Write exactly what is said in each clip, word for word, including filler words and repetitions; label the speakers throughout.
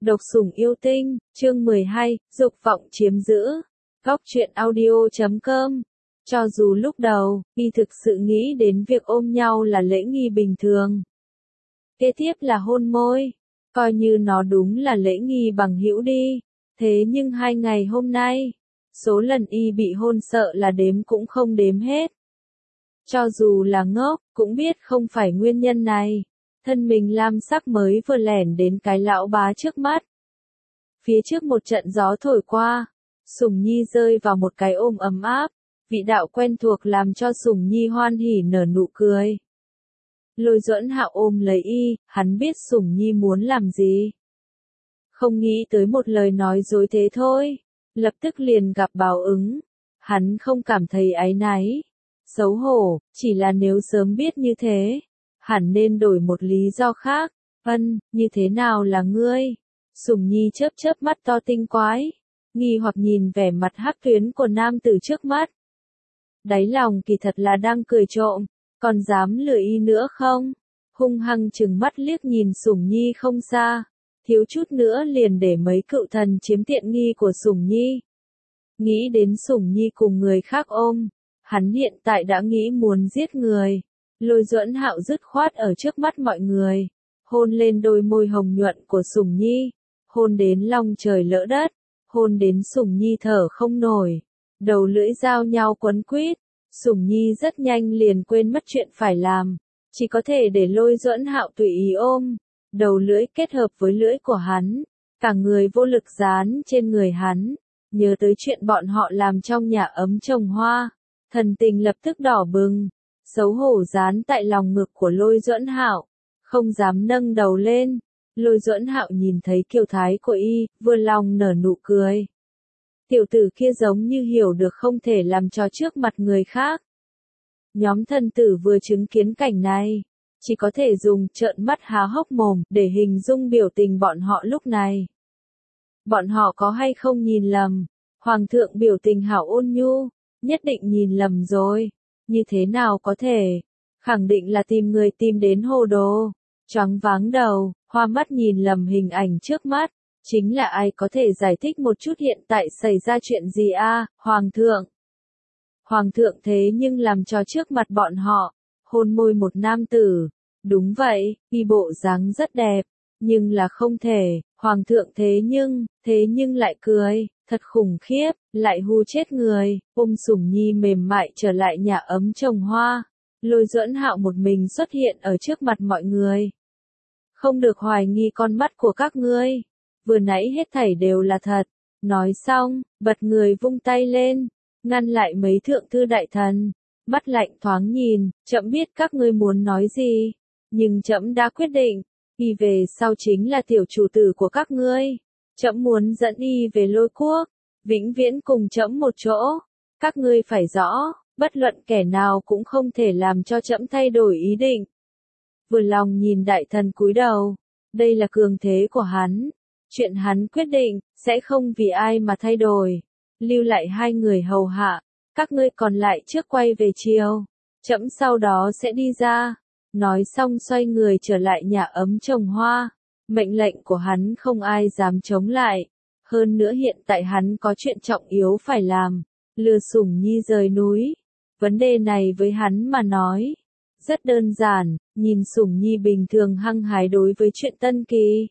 Speaker 1: Độc sủng yêu tinh, chương mười hai, dục vọng chiếm giữ. Góc truyện audio chấm com. Cho dù lúc đầu, y thực sự nghĩ đến việc ôm nhau là lễ nghi bình thường. Kế tiếp là hôn môi, coi như nó đúng là lễ nghi bằng hữu đi. Thế nhưng hai ngày hôm nay, số lần y bị hôn sợ là đếm cũng không đếm hết. Cho dù là ngốc, cũng biết không phải nguyên nhân này. Thân mình lam sắc mới vừa lẻn đến cái lão bá trước mắt. Phía trước một trận gió thổi qua, Sủng Nhi rơi vào một cái ôm ấm áp, vị đạo quen thuộc làm cho Sủng Nhi hoan hỉ nở nụ cười. Lôi Duẫn Hạo ôm lấy y, hắn biết Sủng Nhi muốn làm gì. Không nghĩ tới một lời nói dối thế thôi, lập tức liền gặp báo ứng. Hắn không cảm thấy áy náy, xấu hổ, chỉ là nếu sớm biết như thế, hẳn nên đổi một lý do khác. Ân, như thế nào là ngươi? Sủng Nhi chớp chớp mắt to tinh quái, nghi hoặc nhìn vẻ mặt hắc tuyến của nam tử trước mắt. Đáy lòng kỳ thật là đang cười trộm, còn dám lừa y nữa không? Hung hăng trừng mắt liếc nhìn Sủng Nhi không xa, thiếu chút nữa liền để mấy cựu thần chiếm tiện nghi của Sủng Nhi. Nghĩ đến Sủng Nhi cùng người khác ôm, hắn hiện tại đã nghĩ muốn giết người. Lôi Duẫn Hạo dứt khoát ở trước mắt mọi người, hôn lên đôi môi hồng nhuận của Sủng Nhi, hôn đến long trời lỡ đất, hôn đến Sủng Nhi thở không nổi, đầu lưỡi giao nhau quấn quýt. Sủng Nhi rất nhanh liền quên mất chuyện phải làm, chỉ có thể để Lôi Duẫn Hạo tùy ý ôm, đầu lưỡi kết hợp với lưỡi của hắn, cả người vô lực dán trên người hắn, nhớ tới chuyện bọn họ làm trong nhà ấm trồng hoa, thần tình lập tức đỏ bừng, xấu hổ dán tại lòng ngực của Lôi Duẫn Hạo, không dám nâng đầu lên. Lôi Duẫn Hạo nhìn thấy kiều thái của y, vừa lòng nở nụ cười. Tiểu tử kia giống như hiểu được không thể làm trò trước mặt người khác. Nhóm thần tử vừa chứng kiến cảnh này, chỉ có thể dùng trợn mắt há hốc mồm để hình dung biểu tình bọn họ lúc này. Bọn họ có hay không nhìn lầm? Hoàng thượng biểu tình hảo ôn nhu, nhất định nhìn lầm rồi. Như thế nào có thể? Khẳng định là tìm người tìm đến hồ đồ, choáng váng đầu, hoa mắt nhìn lầm hình ảnh trước mắt. Chính là ai có thể giải thích một chút hiện tại xảy ra chuyện gì a, à, Hoàng thượng? Hoàng thượng thế nhưng làm cho trước mặt bọn họ, hôn môi một nam tử. Đúng vậy, y bộ dáng rất đẹp, nhưng là không thể, Hoàng thượng thế nhưng, thế nhưng lại cười, thật khủng khiếp, lại hù chết người. Ôm Sủng Nhi mềm mại trở lại nhà ấm trồng hoa, Lôi Duẫn Hạo một mình xuất hiện ở trước mặt mọi người. Không được hoài nghi con mắt của các ngươi. Vừa nãy hết thảy đều là thật. Nói xong, bật người vung tay lên, ngăn lại mấy thượng thư đại thần. Mắt lạnh thoáng nhìn, trẫm biết các ngươi muốn nói gì, nhưng trẫm đã quyết định, y về sau chính là tiểu chủ tử của các ngươi. Trẫm muốn dẫn y về Lôi quốc, vĩnh viễn cùng trẫm một chỗ. Các ngươi phải rõ, bất luận kẻ nào cũng không thể làm cho trẫm thay đổi ý định. Vừa lòng nhìn đại thần cúi đầu, đây là cường thế của hắn. Chuyện hắn quyết định, sẽ không vì ai mà thay đổi. Lưu lại hai người hầu hạ, các ngươi còn lại trước quay về chiều. Trẫm sau đó sẽ đi ra. Nói xong xoay người trở lại nhà ấm trồng hoa. Mệnh lệnh của hắn không ai dám chống lại. Hơn nữa hiện tại hắn có chuyện trọng yếu phải làm. Lừa Sủng Nhi rời núi. Vấn đề này với hắn mà nói rất đơn giản. Nhìn Sủng Nhi bình thường hăng hái đối với chuyện Tân Kỳ,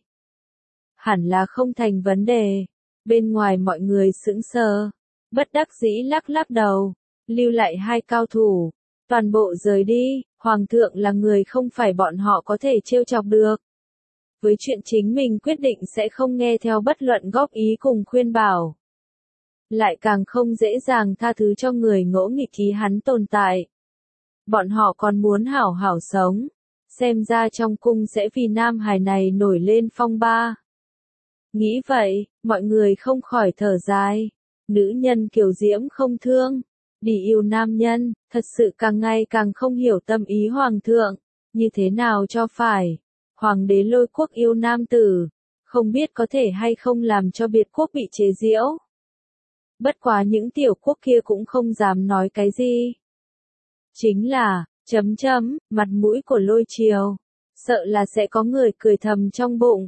Speaker 1: hẳn là không thành vấn đề. Bên ngoài mọi người sững sờ, bất đắc dĩ lắc lắc đầu, lưu lại hai cao thủ, toàn bộ rời đi. Hoàng thượng là người không phải bọn họ có thể trêu chọc được. Với chuyện chính mình quyết định sẽ không nghe theo bất luận góp ý cùng khuyên bảo. Lại càng không dễ dàng tha thứ cho người ngỗ nghịch ý hắn tồn tại. Bọn họ còn muốn hảo hảo sống. Xem ra trong cung sẽ vì nam hài này nổi lên phong ba. Nghĩ vậy, mọi người không khỏi thở dài. Nữ nhân kiều diễm không thương, đi yêu nam nhân, thật sự càng ngày càng không hiểu tâm ý hoàng thượng. Như thế nào cho phải? Hoàng đế Lôi quốc yêu nam tử, không biết có thể hay không làm cho biệt quốc bị chế giễu. Bất quá những tiểu quốc kia cũng không dám nói cái gì. Chính là, chấm chấm, mặt mũi của Lôi triều, sợ là sẽ có người cười thầm trong bụng.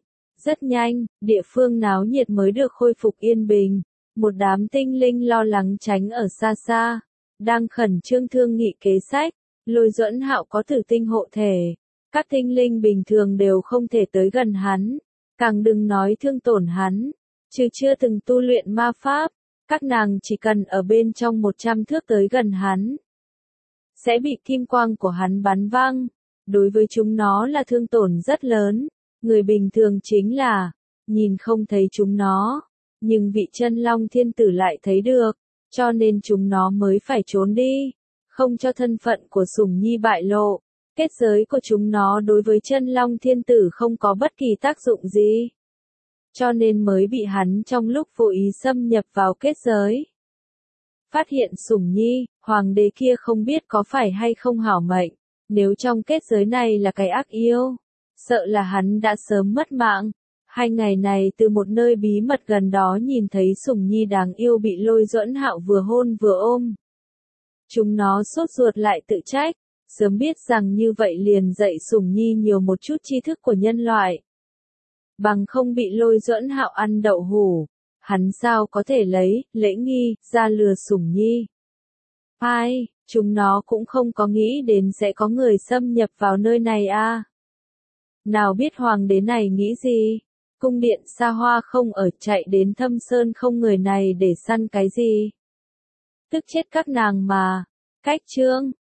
Speaker 1: Rất nhanh, địa phương náo nhiệt mới được khôi phục yên bình. Một đám tinh linh lo lắng tránh ở xa xa, đang khẩn trương thương nghị kế sách. Lôi Duẫn Hạo có tử tinh hộ thể, các tinh linh bình thường đều không thể tới gần hắn, càng đừng nói thương tổn hắn. Chứ chưa từng tu luyện ma pháp, các nàng chỉ cần ở bên trong một trăm thước tới gần hắn, sẽ bị kim quang của hắn bắn văng. Đối với chúng nó là thương tổn rất lớn. Người bình thường chính là nhìn không thấy chúng nó, nhưng vị chân long thiên tử lại thấy được, cho nên chúng nó mới phải trốn đi, không cho thân phận của Sủng Nhi bại lộ. Kết giới của chúng nó đối với chân long thiên tử không có bất kỳ tác dụng gì, cho nên mới bị hắn trong lúc vô ý xâm nhập vào kết giới. Phát hiện Sủng Nhi, hoàng đế kia không biết có phải hay không hảo mệnh, nếu trong kết giới này là cái ác yêu, sợ là hắn đã sớm mất mạng. Hai ngày này từ một nơi bí mật gần đó nhìn thấy Sủng Nhi đáng yêu bị Lôi Duẫn Hạo vừa hôn vừa ôm. Chúng nó sốt ruột lại tự trách, sớm biết rằng như vậy liền dạy Sủng Nhi nhiều một chút tri thức của nhân loại. Bằng không bị Lôi Duẫn Hạo ăn đậu hủ, hắn sao có thể lấy lễ nghi ra lừa Sủng Nhi. Ai, chúng nó cũng không có nghĩ đến sẽ có người xâm nhập vào nơi này à. Nào biết hoàng đế này nghĩ gì, cung điện xa hoa không ở, chạy đến Thâm Sơn không người này để săn cái gì. Tức chết các nàng mà. Cách chương